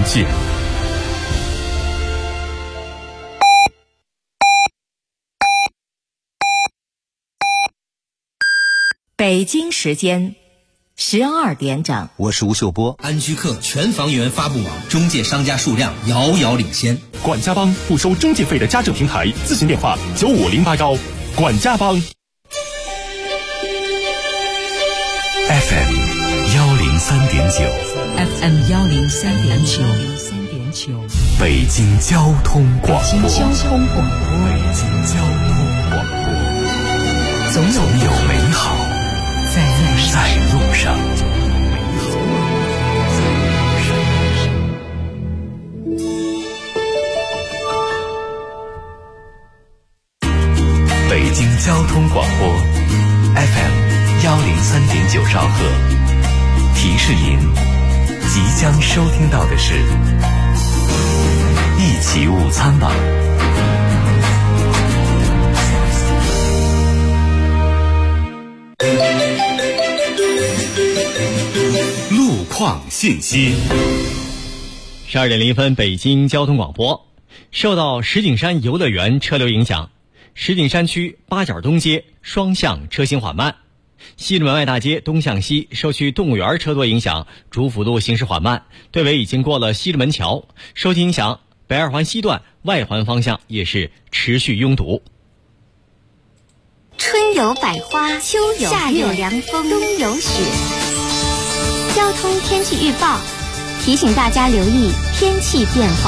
见。 北京时间12点整， 我是吴秀波。 安居客全房源发布网中介商家数量遥遥领先。 管家帮不收中介费的家政平台，咨询电话95081。管家帮 FM 103.9 FM 103.9， 北京交通广播。 北京交通广播， 北京交通广播， 总有美好在路上。北京交通广播 FM 103.9兆赫，提示您即将收听到的是一起午餐吧。路况信息。 12点0分，北京交通广播。受到石景山游乐园车流影响，石景山区八角东街双向车行缓慢，西直门外大街东向西受区动物园车多影响，主辅路行驶缓慢，队尾已经过了西直门桥，受其影响，北二环西段外环方向也是持续拥堵。 春有百花，秋有夏有凉风，冬有雪。交通天气预报提醒大家留意天气变化。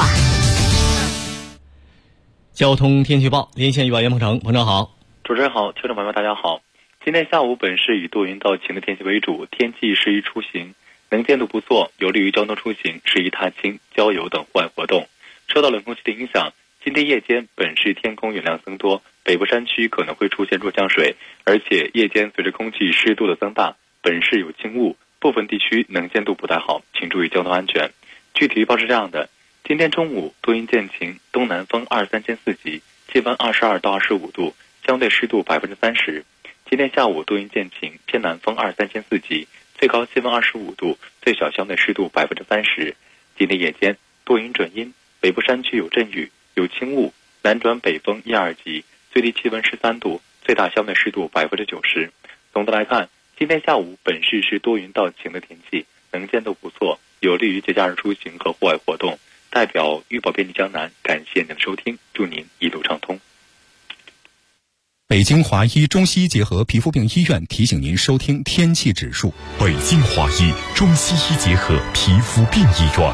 交通天气预报连线与袁鹏程，鹏程好。 主持人好，听众朋友们大家好。今天下午本市以多云到晴的天气为主，天气适宜出行，能见度不错，有利于交通出行，适宜踏青、郊游等户外活动。受到冷空气的影响，今天夜间本市天空云量增多，北部山区可能会出现弱降水，而且夜间随着空气湿度的增大，本市有轻雾，部分地区能见度不太好，请注意交通安全。具体预报是这样的：今天中午多云见晴，东南风2-3间4级，气温22到25度，相对湿度30%。今天下午多云见晴，偏南风2-3间4级，最高气温25度，最小相对湿度30%。今天夜间多云转阴，北部山区有阵雨，有轻雾，南转北风1-2级，最低气温13度，最大相对湿度90%。总的来看，今天下午本市是多云到晴的天气，能见度不错，有利于节假日出行和户外活动。代表预报便利江南，感谢您的收听，祝您一路畅通。 北京华医中西医结合皮肤病医院提醒您收听天气指数。 北京华医中西医结合皮肤病医院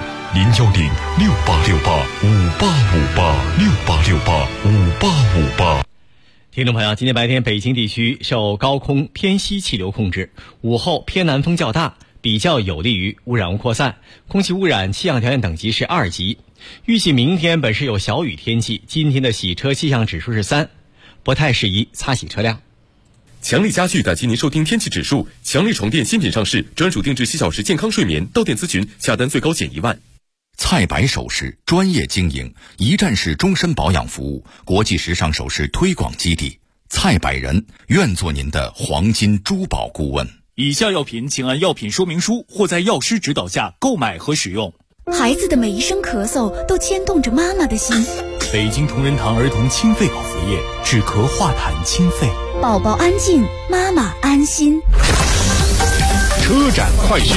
，0106868585858 听众朋友，今天白天北京地区受高空偏西气流控制，午后偏南风较大，比较有利于污染物扩散，空气污染气象条件等级是2级。预计明天本市有小雨天气，今天的洗车气象指数是3，不太适宜擦洗车辆。 强力家具感谢您收听天气指数。强力床垫新品上市，专属定制7小时健康睡眠，到店咨询，下单最高减1万。 蔡白首饰专业经营，一站式终身保养服务，国际时尚首饰推广基地。蔡百人愿做您的黄金珠宝顾问。 以下药品请按药品说明书或在药师指导下购买和使用。 孩子的每一声咳嗽都牵动着妈妈的心。 北京同仁堂儿童清肺保服液，止咳化痰清肺， 宝宝安静，妈妈安心。 车展快讯，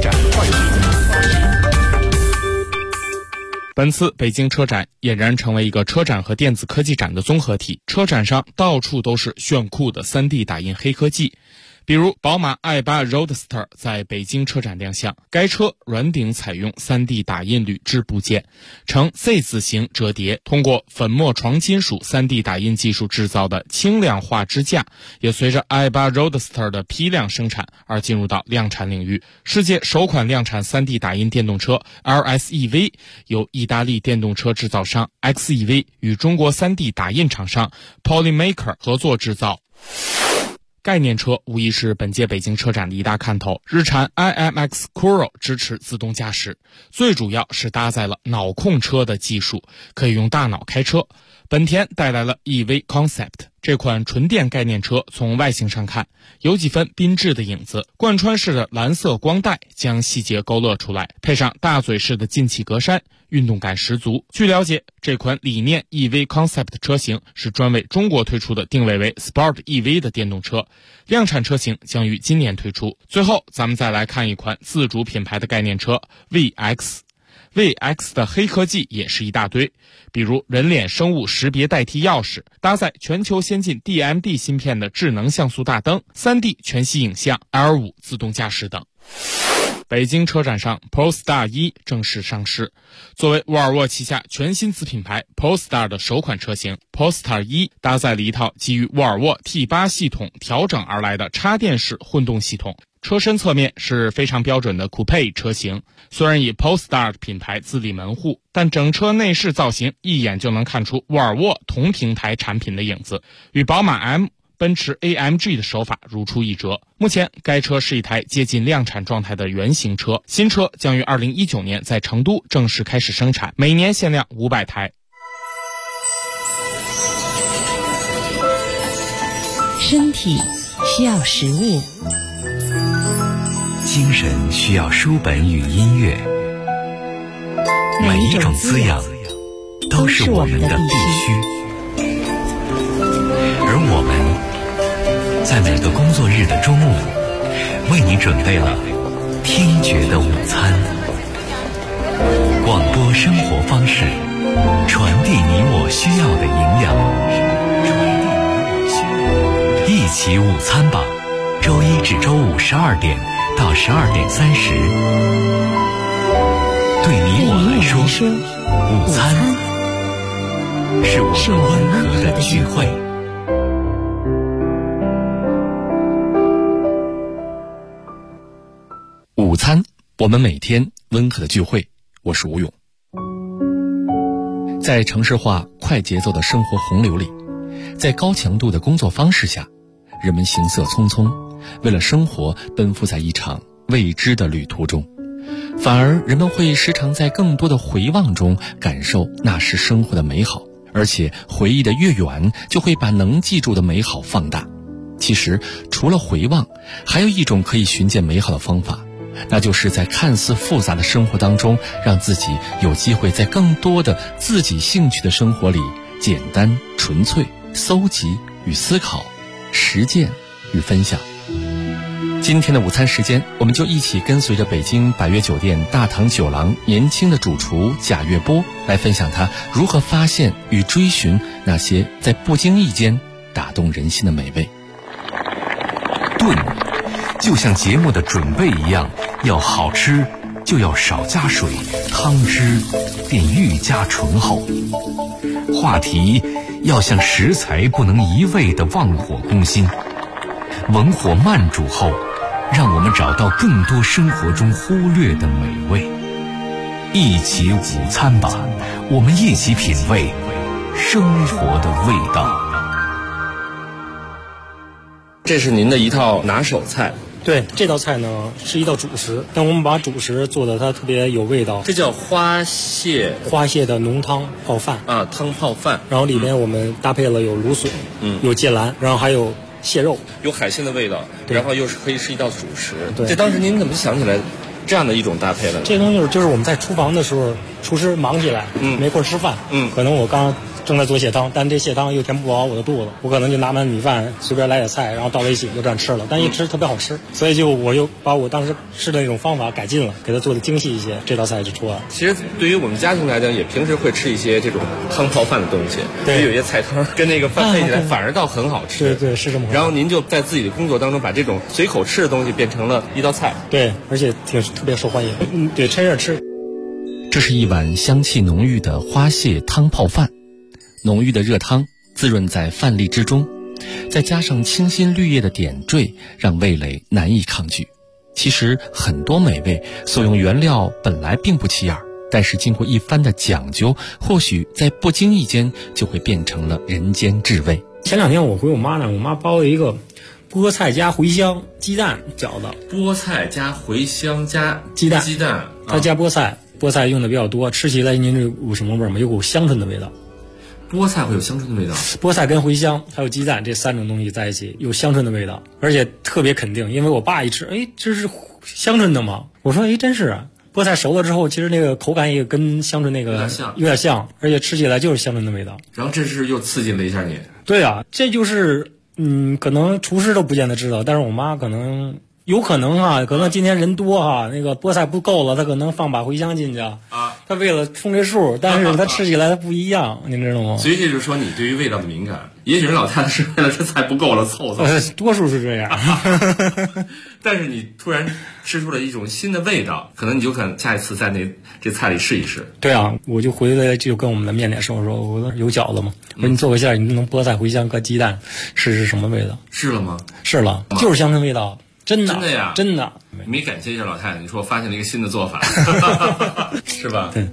本次北京车展俨然成为一个车展和电子科技展的综合体。车展上到处都是炫酷的 3D 打印黑科技，比如宝马 i8 Roadster 在北京车展亮相，该车软顶采用 3D 打印铝制部件，呈 Z 字形折叠，通过粉末床金属 3D 打印技术制造的轻量化支架，也随着 i8 Roadster 的批量生产而进入到量产领域。世界首款量产 3D 打印电动车 LSEV 由意大利电动车制造商 XEV 与中国 3D 打印厂商 Polymaker 合作制造。概念车无疑是本届北京车展的一大看头，日产 IMX Coral 支持自动驾驶，最主要是搭载了脑控车的技术，可以用大脑开车。本田带来了 EV Concept， 这款纯电概念车从外形上看有几分缤智的影子，贯穿式的蓝色光带将细节勾勒出来，配上大嘴式的进气格栅，运动感十足。据了解，这款理念 EV Concept 车型是专为中国推出的，定位为 Sport EV 的电动车，量产车型将于今年推出。最后咱们再来看一款自主品牌的概念车 VX 的黑科技也是一大堆，比如人脸生物识别代替钥匙，搭载全球先进 DMD 芯片的智能像素大灯， 3D 全息影像， L5 自动驾驶等。北京车展上 Polestar 1正式上市，作为沃尔沃旗下全新子品牌 Polestar 的首款车型， Polestar 1搭载了一套基于沃尔沃 T8 系统调整而来的插电式混动系统，车身侧面是非常标准的 Coupe 车型。虽然以 Polestar 品牌自立门户，但整车内饰造型一眼就能看出沃尔沃同平台产品的影子，与宝马 M、奔驰 AMG 的手法如出一辙。目前该车是一台接近量产状态的原型车，新车将于2019年在成都正式开始生产，每年限量500台。 身体需要食物， 精神需要书本与音乐，每一种滋养都是我们的必须。而我们在每个工作日的中午，为你准备了听觉的午餐。广播生活方式，传递你我需要的营养。一起午餐吧，周一至周五12点到12点30。对你我来说，午餐是我们温和的聚会。 午餐，我们每天温和的聚会。我是吴勇。在城市化快节奏的生活洪流里，在高强度的工作方式下，人们行色匆匆，为了生活奔赴在一场未知的旅途中，反而人们会时常在更多的回望中感受那时生活的美好，而且回忆的越远，就会把能记住的美好放大。其实除了回望，还有一种可以寻见美好的方法，那就是在看似复杂的生活当中，让自己有机会在更多的自己兴趣的生活里，简单纯粹搜集与思考，实践与分享。今天的午餐时间，我们就一起跟随着北京百悦酒店大堂酒廊年轻的主厨贾月波，来分享他如何发现与追寻那些在不经意间打动人心的美味。 炖就像节目的准备一样，要好吃就要少加水，汤汁便愈加醇厚。话题要像食材不能一味地忘火攻心，文火慢煮后，让我们找到更多生活中忽略的美味。一起午餐吧，我们一起品味生活的味道。 这是您的一套拿手菜。 对，这道菜呢是一道主食，但我们把主食做的它特别有味道。 这叫花蟹的浓汤泡饭啊，汤泡饭。 然后里面我们搭配了有芦笋，有芥蓝，然后还有蟹肉， 有海鲜的味道，然后又是可以是一道主食。 对， 这当时您怎么想起来这样的一种搭配的呢？ 这东西就是我们在厨房的时候，厨师忙起来，没空吃饭，可能我刚正在做蟹汤，但这蟹汤又填不饱我的肚子，我可能就拿碗米饭随便来点菜，然后倒在一起就这样吃了，但一吃特别好吃，所以我又把我当时吃的那种方法改进了，给它做的精细一些，这道菜就出来了。 其实对于我们家庭来讲，也平时会吃一些这种汤泡饭的东西， 对， 有些菜汤跟那个饭配起来反而倒很好吃。 对，是这么回事。 然后您就在自己的工作当中把这种随口吃的东西变成了一道菜。 对，而且特别受欢迎。对，趁热吃。 这是一碗香气浓郁的花蟹汤泡饭，浓郁的热汤滋润在饭粒之中，再加上清新绿叶的点缀，让味蕾难以抗拒。其实很多美味所用原料本来并不起眼，但是经过一番的讲究，或许在不经意间就会变成了人间至味。 前2天我回我妈那儿，我妈包了一个菠菜加茴香鸡蛋饺子。 菠菜加茴香加鸡蛋， 它加菠菜用的比较多，吃起来您这有什么味儿吗？有股香椿的味道。 菠菜会有香椿的味道， 菠菜跟茴香还有鸡蛋这3种东西在一起有香椿的味道，而且特别肯定，因为我爸一吃，哎，这是香椿的吗？我说，哎，真是啊。菠菜熟了之后，其实那个口感也跟香椿那个有点像，而且吃起来就是香椿的味道。 然后这是又刺激了一下你。 对啊，这就是可能厨师都不见得知道，但是我妈可能有可能哈，可能今天人多哈，那个菠菜不够了，她可能放把茴香进去啊。她为了冲这数，但是她吃起来它不一样，您知道吗？ 所以这就是说你对于味道的敏感，也许人老太太是为了这菜不够了凑凑， 多数是这样。 但是你突然吃出了一种新的味道，可能你就可下一次在这菜里试一试。 对啊，我就回来就跟我们的面点师傅说，我说有饺子吗？我说你做个馅，你弄菠菜、茴香和鸡蛋，试试什么味道？ 试了吗？ 试了，就是香椿味道。真的呀， 真的， 没感谢一下老太太，你说我发现了一个新的做法，是吧？ 对。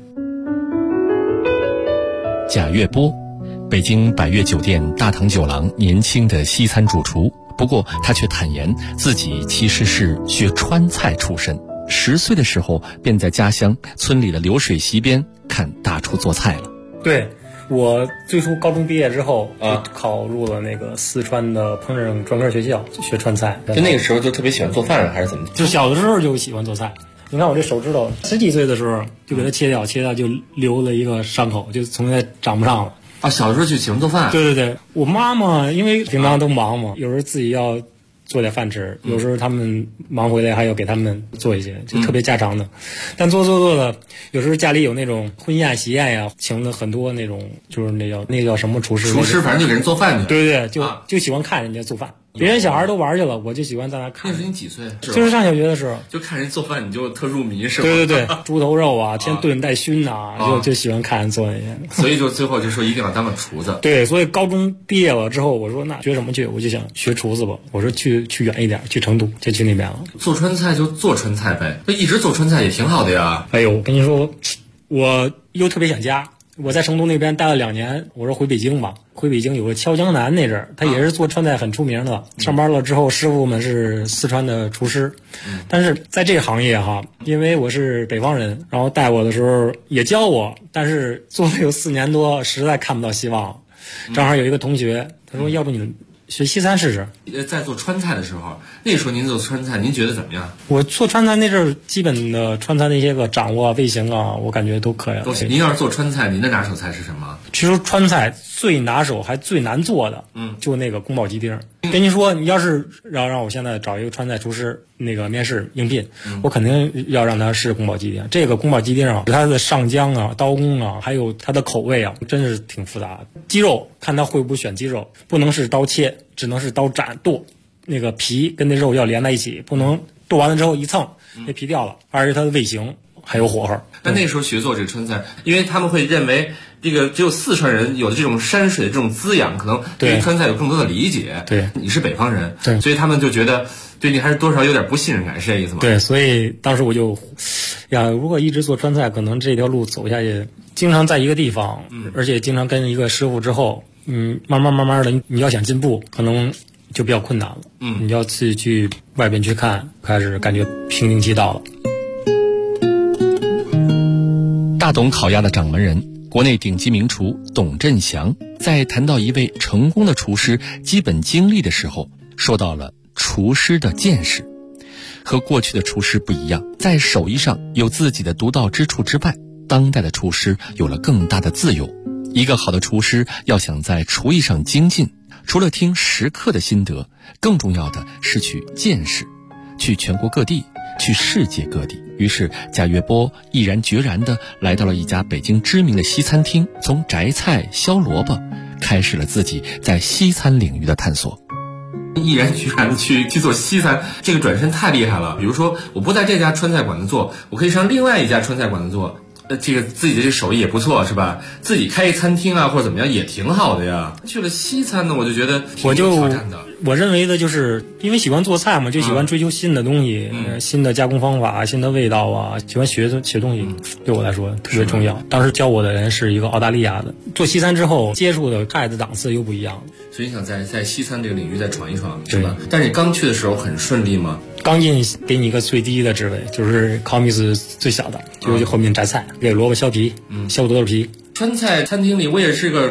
贾月波，北京百悦酒店大堂酒廊年轻的西餐主厨，不过他却坦言自己其实是学川菜出身，10岁的时候便在家乡村里的流水席边看大厨做菜了。 对。我最初高中毕业之后就考入了那个四川的烹饪专科学校学川菜。 就那个时候就特别喜欢做饭还是怎么？ 就小的时候就喜欢做菜。你看我这手指头10几岁的时候就给它切掉就留了一个伤口，就从现在长不上了。 啊，小的时候就喜欢做饭。 对对对，我妈妈因为平常都忙嘛，有时候自己要做点饭吃，有时候他们忙回来还要给他们做一些，就特别家常的。但做的，有时候家里有那种婚宴喜宴呀，请了很多那种，就是那叫什么厨师， 反正就给人做饭去。 对对对，就喜欢看人家做饭。别人小孩都玩去了，我就喜欢在那看。 那时候你几岁？ 就是上小学的时候， 就看人做饭你就特入迷是吧？ 对对对，猪头肉啊，先炖带熏啊，就喜欢看人做那些。 所以就最后就说一定要当个厨子。 对，所以高中毕业了之后，我说那学什么去？我就想学厨子吧。我说去远一点，去成都，就去那边了。 做川菜就做川菜呗，那一直做川菜也挺好的呀。 哎呦，我跟你说，我又特别想家。我在成都那边待了2年，我说回北京吧。回北京有个俏江南那阵儿，他也是做川菜很出名的。上班了之后，师傅们是四川的厨师。但是在这个行业哈，因为我是北方人，然后带我的时候也教我，但是做了有4年多，实在看不到希望。正好有一个同学，他说：“要不你学西餐试试。” 在做川菜的时候，那时候您做川菜，您觉得怎么样？ 我做川菜那阵儿，基本的川菜那些个掌握味型啊，我感觉都可以。 都行。您要是做川菜，您的拿手菜是什么？ 其实川菜最拿手还最难做的，就那个宫保鸡丁。跟您说，你要是让我现在找一个川菜厨师那个面试应聘，我肯定要让他试宫保鸡丁。这个宫保鸡丁啊，它的上浆啊、刀工啊，还有它的口味啊，真是挺复杂的。鸡肉看他会不会选鸡肉，不能是刀切，只能是刀斩剁，那个皮跟那肉要连在一起，不能剁完了之后一蹭，那皮掉了。而且它的味型还有火候。 那时候学做这个川菜，因为他们会认为这个只有四川人有的这种山水的这种滋养，可能对川菜有更多的理解。 对， 你是北方人， 对， 所以他们就觉得对你还是多少有点不信任感，是这意思吗？ 对，所以当时我就如果一直做川菜，可能这条路走下去，经常在一个地方，而且经常跟一个师傅之后，慢慢的，你要想进步，可能就比较困难了。你要自己去外边去看，开始感觉瓶颈期到了。 大董烤鸭的掌门人，国内顶级名厨董振祥，在谈到一位成功的厨师基本经历的时候，说到了厨师的见识。和过去的厨师不一样，在手艺上有自己的独到之处之外，当代的厨师有了更大的自由。一个好的厨师要想在厨艺上精进，除了听食客的心得，更重要的是去见识，去全国各地，去世界各地。于是贾月波毅然决然地来到了一家北京知名的西餐厅，从摘菜削萝卜开始了自己在西餐领域的探索。毅然决然去做西餐，这个转身太厉害了。比如说我不在这家川菜馆子做，我可以上另外一家川菜馆子做，这个自己的这手艺也不错，是吧？自己开一餐厅啊，或者怎么样也挺好的呀。去了西餐呢，我就觉得挺有挑战的。 我认为的就是因为喜欢做菜嘛，就喜欢追求新的东西，新的加工方法，新的味道啊，喜欢学东西，对我来说特别重要。当时教我的人是一个澳大利亚的，做西餐之后接触的菜的档次又不一样， 所以你想在西餐这个领域再闯一闯，是吧？但是你刚去的时候很顺利吗？ 刚进给你一个最低的职位，就是烤米是最小的，就后面摘菜，给萝卜削皮，削土豆皮。 川菜餐厅里我也是个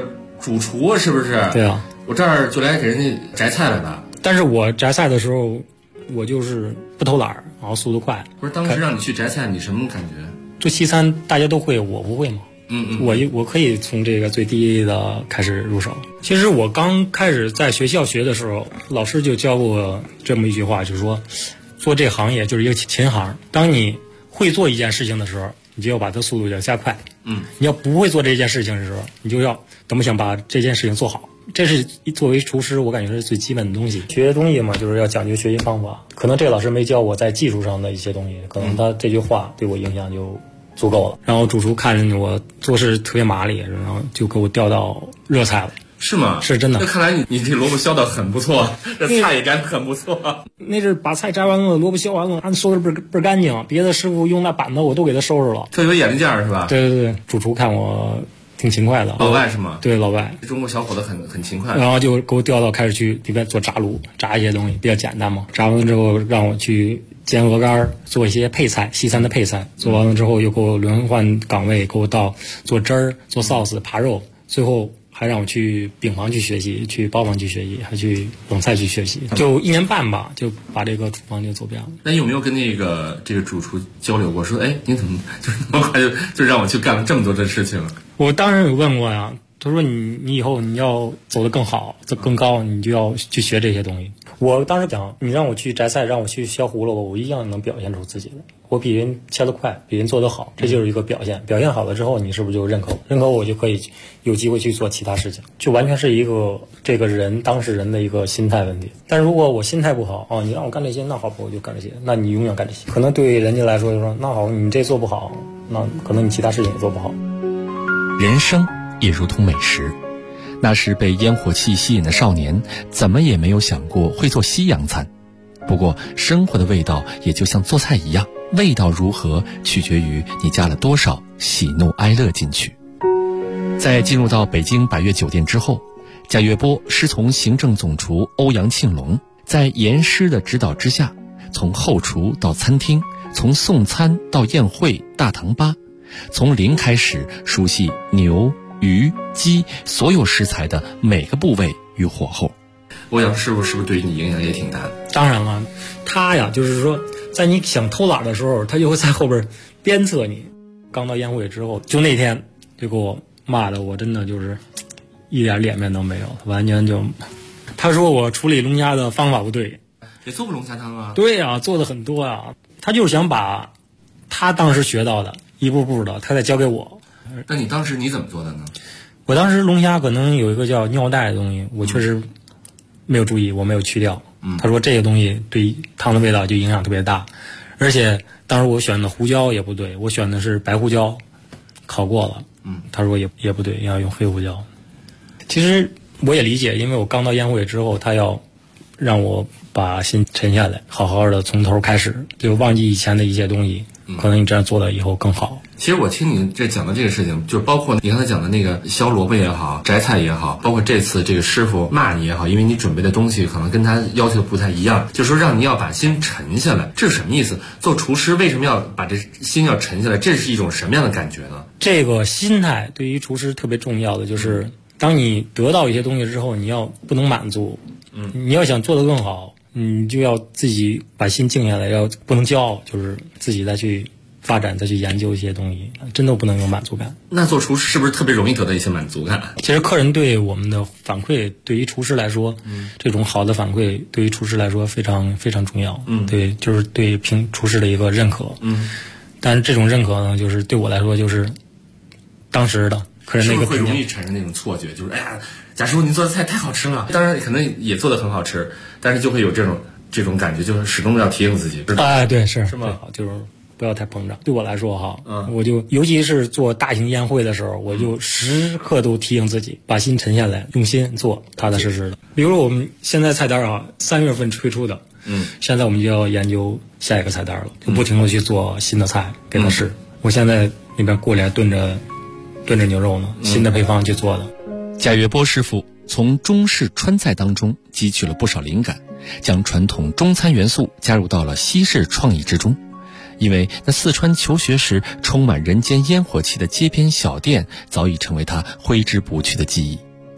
主厨是不是？ 对啊， 我这儿就来给人家摘菜来的。 但是我摘菜的时候，我就是不偷懒，然后速度快。 不是当时让你去摘菜，你什么感觉？ 做西餐大家都会，我不会吗？我可以从这个最低的开始入手。其实我刚开始在学校学的时候，老师就教过我这么一句话，就是说，做这行业就是一个勤行。当你会做一件事情的时候，你就要把它速度要加快。你要不会做这件事情的时候，你就要怎么想把这件事情做好。这是作为厨师，我感觉是最基本的东西。学东西嘛，就是要讲究学习方法。可能这个老师没教我在技术上的一些东西，可能他这句话对我影响就足够了。然后主厨看着我做事特别麻利，然后就给我调到热菜了。 是吗？ 是真的。 那看来你这萝卜削得很不错，这菜也摘得很不错。 那是把菜摘完了，萝卜削完了，他收拾倍儿干净。别的师傅用那板子我都给他收拾了。 特别眼力劲儿是吧？ 对，主厨看我挺勤快的。 老外是吗？ 对，老外。 中国小伙子很勤快。 然后就给我调到开始去里边做炸炉，炸一些东西比较简单嘛。炸完了之后让我去煎鹅肝，做一些配菜，西餐的配菜。做完了之后又给我轮换岗位，给我到做汁儿、做 sauce、扒肉，最后还让我去饼房去学习，去包房去学习，还去冷菜去学习，就1年半吧，就把这个厨房就走遍了。 那有没有跟这个主厨交流过？说，哎，您怎么就是那么快就让我去干了这么多的事情？ 我当然有问过呀。他说你以后你要走得更好，走更高，你就要去学这些东西。我当时讲，你让我去摘菜，让我去削胡萝卜，我一样能表现出自己的。我比人切得快，比人做得好，这就是一个表现。表现好了之后，你是不是就认可我？认可我就可以有机会去做其他事情，就完全是一个这个人当事人的一个心态问题。但是如果我心态不好，你让我干这些，那好吧，我就干这些，那你永远干这些。可能对人家来说就说，那好，你这做不好，那可能你其他事情也做不好。 人生也如同美食，那时被烟火气吸引的少年，怎么也没有想过会做西洋餐。不过生活的味道也就像做菜一样，味道如何取决于你加了多少喜怒哀乐进去。在进入到北京百悦酒店之后，贾跃波师从行政总厨欧阳庆龙，在严师的指导之下，从后厨到餐厅，从送餐到宴会大堂吧，从零开始熟悉牛、鱼、鸡所有食材的每个部位与火候。 欧阳师傅是不是对你影响也挺大的？ 当然了，他呀，就是说，在你想偷懒的时候，他就会在后边鞭策你。刚到宴会之后，就那天就给我骂的，我真的就是一点脸面都没有，完全就。他说我处理龙虾的方法不对， 也做过龙虾汤啊。 对呀，做的很多啊。他就是想把他当时学到的一步步的，他再教给我。 那你当时你怎么做的呢？ 我当时龙虾可能有一个叫尿袋的东西，我确实没有注意，我没有去掉。他说这个东西对汤的味道就影响特别大，而且当时我选的胡椒也不对，我选的是白胡椒，烤过了。他说也不对，要用黑胡椒。其实我也理解，因为我刚到宴会之后，他要让我把心沉下来，好好的从头开始，就忘记以前的一些东西。可能你这样做了以后更好。 其实我听你这讲的这个事情，就是包括你刚才讲的那个削萝卜也好，摘菜也好，包括这次这个师傅骂你也好，因为你准备的东西可能跟他要求不太一样，就是说让你要把心沉下来，这是什么意思？做厨师为什么要把这心要沉下来？这是一种什么样的感觉呢？ 这个心态对于厨师特别重要的就是，当你得到一些东西之后，你要不能满足，你要想做得更好，你就要自己把心静下来，要不能骄傲，就是自己再去发展，再去研究一些东西，真的不能有满足感。 那做厨师是不是特别容易得到一些满足感？ 其实客人对我们的反馈，对于厨师来说，这种好的反馈对于厨师来说非常非常重要。对，就是对厨师的一个认可。但是这种认可呢，就是对我来说就是当时的客人那个是不是会容易产生那种错觉，就是哎呀，贾师傅您做的菜太好吃了，当然可能也做的很好吃，但是就会有这种感觉，就是始终要提醒自己。 哎，对，是吗？ 就是不要太膨胀。对我来说哈，我就尤其是做大型宴会的时候，我就时刻都提醒自己，把心沉下来，用心做，踏踏实实的。比如说我们现在菜单啊，3月份推出的，现在我们就要研究下一个菜单了，就不停的去做新的菜给他试。我现在那边锅里还炖着牛肉呢，新的配方去做的。 贾跃波师傅从中式川菜当中汲取了不少灵感，将传统中餐元素加入到了西式创意之中。因为那四川求学时充满人间烟火气的街边小店早已成为他挥之不去的记忆。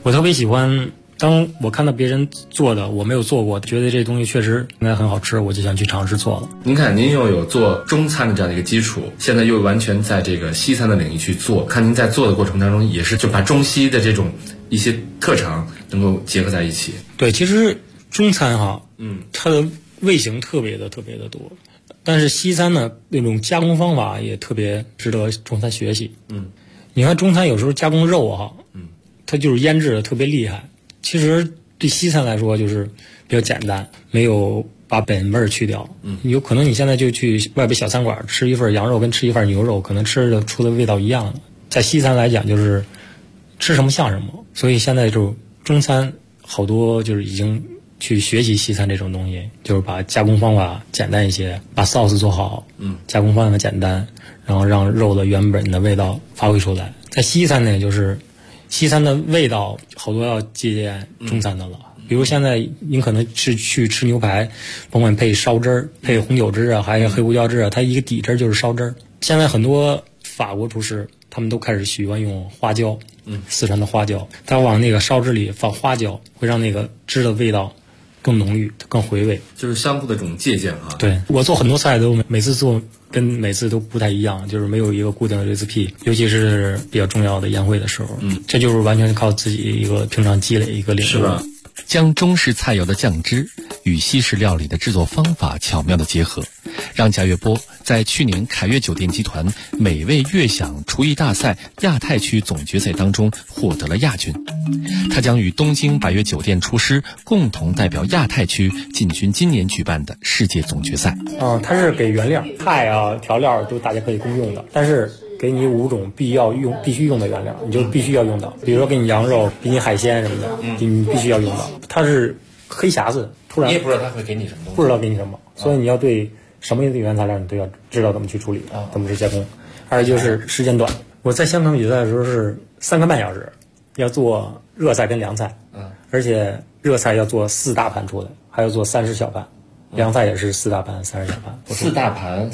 我特别喜欢，当我看到别人做的我没有做过，觉得这东西确实应该很好吃，我就想去尝试做了。 您看，您又有做中餐的这样的一个基础，现在又完全在这个西餐的领域去做，看您在做的过程当中，也是就把中西的这种一些特长能够结合在一起。 对，其实中餐它的味型特别的多，但是西餐呢，那种加工方法也特别值得中餐学习。你看中餐有时候加工肉它就是腌制的特别厉害，其实对西餐来说就是比较简单，没有把本味儿去掉。有可能你现在就去外边小餐馆吃一份羊肉跟吃一份牛肉，可能吃的出的味道一样的。在西餐来讲就是吃什么像什么，所以现在就中餐好多就是已经去学习西餐这种东西，就是把加工方法简单一些，把 sauce 做好，加工方法简单，然后让肉的原本的味道发挥出来。在西餐呢，就是西餐的味道好多要借鉴中餐的了。比如现在您可能是去吃牛排，甭管配烧汁儿、配红酒汁啊，还有黑胡椒汁啊，它一个底汁就是烧汁儿。现在很多法国厨师他们都开始喜欢用花椒，四川的花椒，他往那个烧汁里放花椒，会让那个汁的味道更浓郁、更回味， 就是相互的这种借鉴啊。 对，我做很多菜都每次做跟每次都不太一样，就是没有一个固定的 recipe， 尤其是比较重要的宴会的时候，这就是完全靠自己一个平常积累一个领悟。 是吧？ 将中式菜肴的酱汁与西式料理的制作方法巧妙的结合，让贾跃波在去年凯悦酒店集团美味悦享厨艺大赛亚太区总决赛当中获得了亚军。他将与东京百悦酒店厨师共同代表亚太区进军今年举办的世界总决赛。 它是给原料菜啊调料都大家可以共用的，但是给你5种必须用的原料，你就必须要用到。比如说给你羊肉，给你海鲜什么的，你必须要用到。它是黑匣子，突然你也不知道它会给你什么东西， 不知道给你什么，所以你要对什么的原材料你都要知道怎么去处理，怎么去加工。还有就是时间短，我在香港比赛的时候是3个半小时，要做热菜跟凉菜，而且热菜要做4大盘出来，还要做30小盘，凉菜也是4大盘30小盘 ，4大盘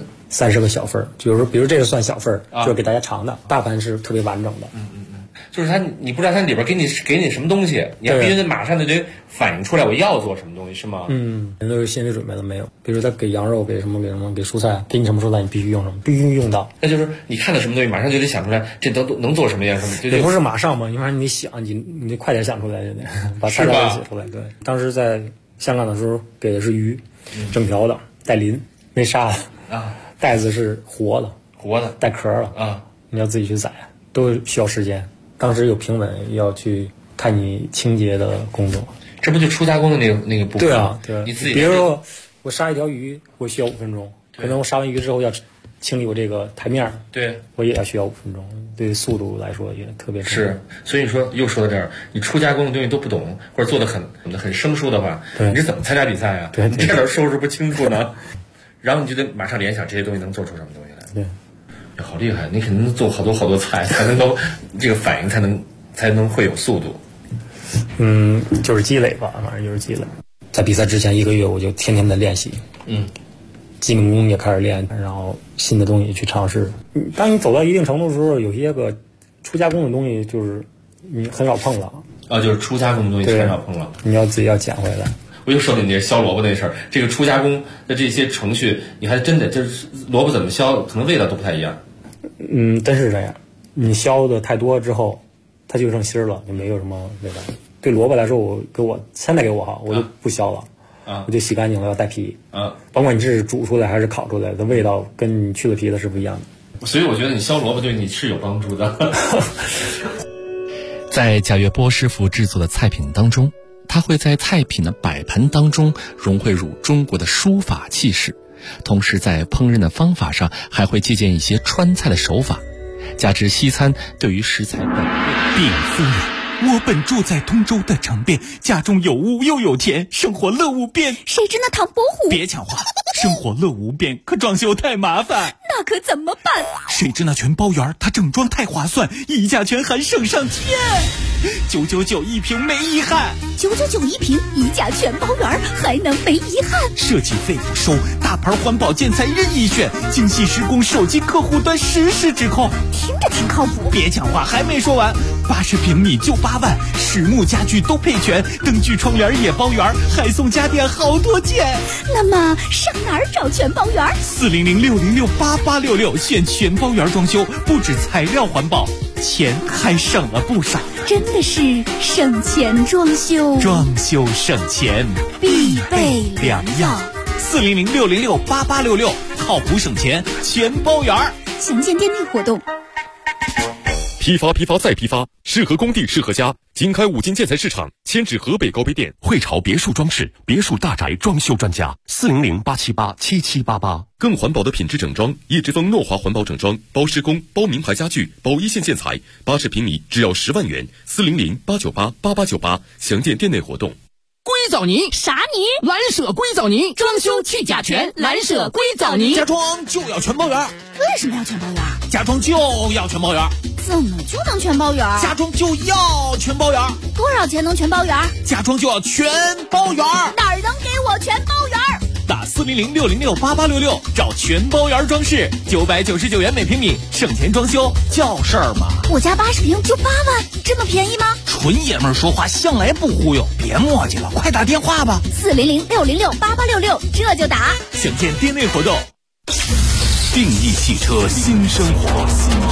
30个小份儿，就是比如这个算小份儿，就是给大家尝的，大盘是特别完整的。 就是你不知道它里边给你什么东西，你要必须得马上就得反应出来我要做什么东西，是吗？ 人都有心理准备了没有？比如他给羊肉，给什么给蔬菜，给你什么蔬菜你必须用什么，必须用到。 那就是你看到什么东西，马上就得想出来，这都能做什么样什么？ 也不是马上嘛，因为你想，你得快点想出来，就得把菜单写出来。对，当时在香港的时候给的是鱼，整条的，带鳞，没杀的啊，袋子是活的，带壳了啊，你要自己去宰，都需要时间。当时有评委要去看你清洁的工作， 这不就初加工的那个部分？对啊， 你自己比如说我杀一条鱼，我需要5分钟，可能我杀完鱼之后要清理我这个台面， 对， 我也要需要5分钟，对速度来说也特别是。所以说又说到这儿，你初加工的东西都不懂，或者做的很生疏的话，你是怎么参加比赛啊？ 对， 你这点收拾不清楚呢，然后你就得马上联想这些东西能做出什么东西来。 对。 好厉害！你肯定做好多菜，才能够这个反应才能会有速度。 就是积累吧，反正就是积累。在比赛之前1个月，我就天天的练习。基本功也开始练，然后新的东西去尝试。当你走到一定程度的时候，有些个初加工的东西就是你很少碰了。 就是初加工的东西很少碰了， 你要自己要捡回来。 我又说你那削萝卜那事儿，这个初加工的这些程序，你还真的就是萝卜怎么削，可能味道都不太一样。 真是这样。你削的太多之后，它就剩芯儿了，就没有什么味道。对萝卜来说，现在给我哈，我就不削了，我就洗干净了，要带皮。甭管你是煮出来还是烤出来的味道，跟你去了皮的是不一样的。 所以我觉得你削萝卜对你是有帮助的。 在贾跃波师傅制作的菜品当中，他会在菜品的摆盘当中融汇入中国的书法气势，同时在烹饪的方法上还会借鉴一些川菜的手法，加之西餐对于食材本味。 禀夫人，我本住在通州的城边，家中有屋又有田，生活乐无边。 谁知那唐伯虎？ 别抢话， 生活乐无边，可装修太麻烦。 那可怎么办？ 谁知那全包园它整装太划算，溢价权还省上天，999一平没遗憾。 999一平，溢价全包园还能没遗憾？ 设计费不收，大牌环保建材任意选，精细施工，手机客户端实时指控， 听着挺靠谱。 别讲话，还没说完，80平米就8万，实木家具都配全，灯具窗帘也包圆，还送家电好多件。 那么上哪儿找全包园？400-606-8866，选全包园装修，不止材料环保，钱还省了不少。真的是省钱装修， 装修省钱必备良药。 400-606-8866，靠谱省钱全包园。 详见店内活动。 批发再批发，适合工地适合家。经开5金建材市场，迁至河北高碑店。 汇潮别墅装饰，别墅大宅装修专家，400-878-7788。 更环保的品质整装，叶之峰诺华环保整装，包施工，包名牌家具，包一线建材，80平米只要10万元。400-898-8898，详见店内活动。 硅藻泥啥泥？ 蓝舍硅藻泥，装修去甲醛，蓝舍硅藻泥。 家装就要全包圆。 为什么要全包圆？ 家装就要全包圆。 怎么就能全包圆？ 家装就要全包圆。 多少钱能全包圆？ 家装就要全包圆。 哪儿能给我全包圆？ 打400-606-8866，找全包圆装饰，999元每平米，省钱装修叫事儿吗？ 我家80平就8万，这么便宜吗？ 纯爷们儿说话向来不忽悠，别磨叽了，快打电话吧。 400-606-8866，这就打。 详见店内活动。 定义汽车新生活，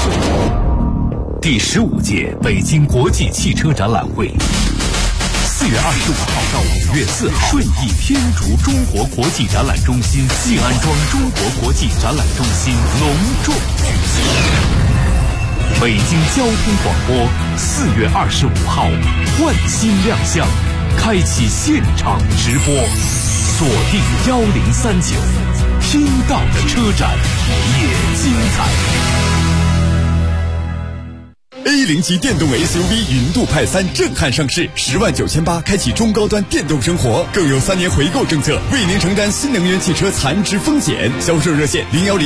第15届北京国际汽车展览会，4月25号到5月4号，顺义天竺中国国际展览中心西安庄中国国际展览中心隆重举行。北京交通广播4月25号换新亮相，开启现场直播，锁定1039，听到的车展也精彩。 A0级电动 SUV 云度派3震撼上市，10.98万开启中高端电动生活，更有3年回购政策，为您承担新能源汽车残值风险。销售热线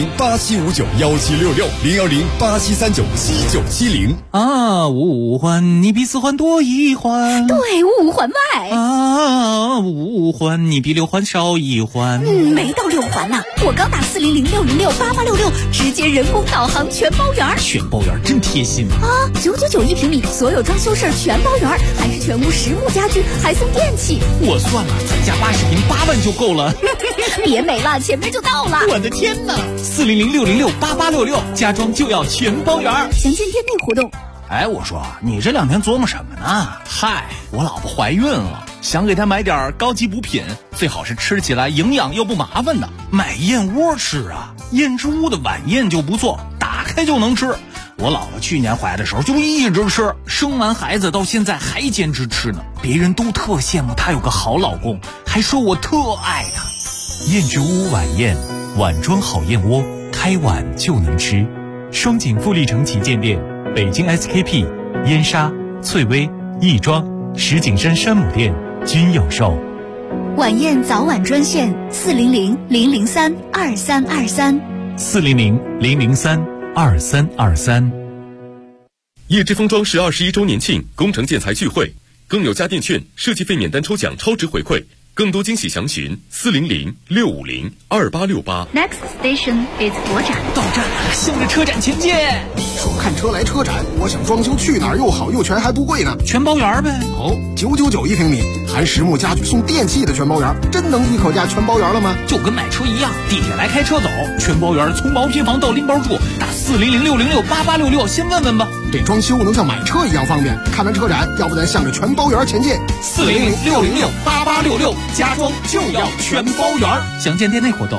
010-8759-1766，010-8739-7970。 啊，五环你比4环多1环， 对，5环外。 啊，5环你比6环少1环。 没到6环呢，我刚打400-606-8866，直接人工导航全包圆。 全包圆真贴心啊！999一平米，所有装修事儿全包圆，还是全屋实木家具，还送电器。 我算了，咱家80平8万就够了。 别美了，前面就到了。 我的天哪！400-606-8866，家装就要全包圆。 详见店内活动。 哎，我说你这2天琢磨什么呢？嗨，我老婆怀孕了，想给她买点高级补品，最好是吃起来营养又不麻烦的。买燕窝吃啊，燕之屋的晚宴就不错，打开就能吃。我老婆去年怀的时候就一直吃，生完孩子到现在还坚持吃呢。别人都特羡慕她有个好老公，还说我特爱她。 燕之屋晚宴，碗装好燕窝，开碗就能吃。双井富力城旗舰店，北京 SKP、燕莎、翠微、亦庄、石景山山姆店均有售。 晚宴早晚专线400-003-2323。 400-003-2323。 叶之峰装饰21周年庆工程建材聚会，更有家电券、设计费免单抽奖超值回馈，更多惊喜详询400-650-2868。 Next station is 国展。 到站了，向着车展前进。 说看车来车展，我想装修去哪儿又好又全还不贵呢？ 全包圆呗。 哦，999一平米，含实木家具送电器的全包圆，真能一口价全包圆了吗？ 就跟买车一样，地铁来开车走，全包圆从毛坯房到拎包住，打400-606-8866，先问问吧。 这装修能像买车一样方便，看完车展，要不咱向着全包圆前进。 400-606-8866，家装就要全包圆。详见店内活动。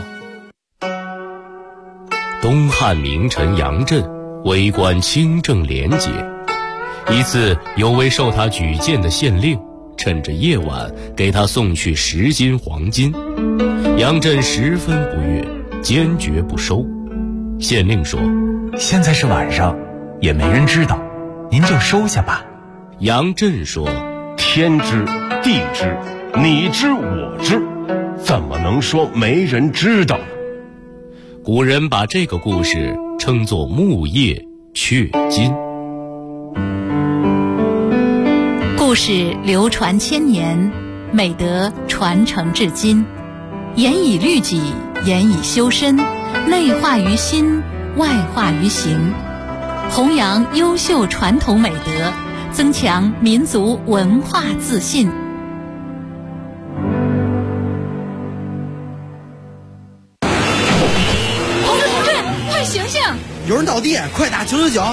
东汉名臣杨震为官清正廉洁，一次有位受他举荐的县令趁着夜晚给他送去10斤黄金，杨震十分不悦，坚决不收。县令说： 现在是晚上，也没人知道，您就收下吧。 杨震说： 天知地知，你知我知， 怎么能说没人知道呢？ 古人把这个故事称作木叶雀金。 故事流传千年，美德传承至今，严以律己，严以修身，内化于心，外化于行，弘扬优秀传统美德，增强民族文化自信。 同志，快醒醒！ 有人倒地，快打999！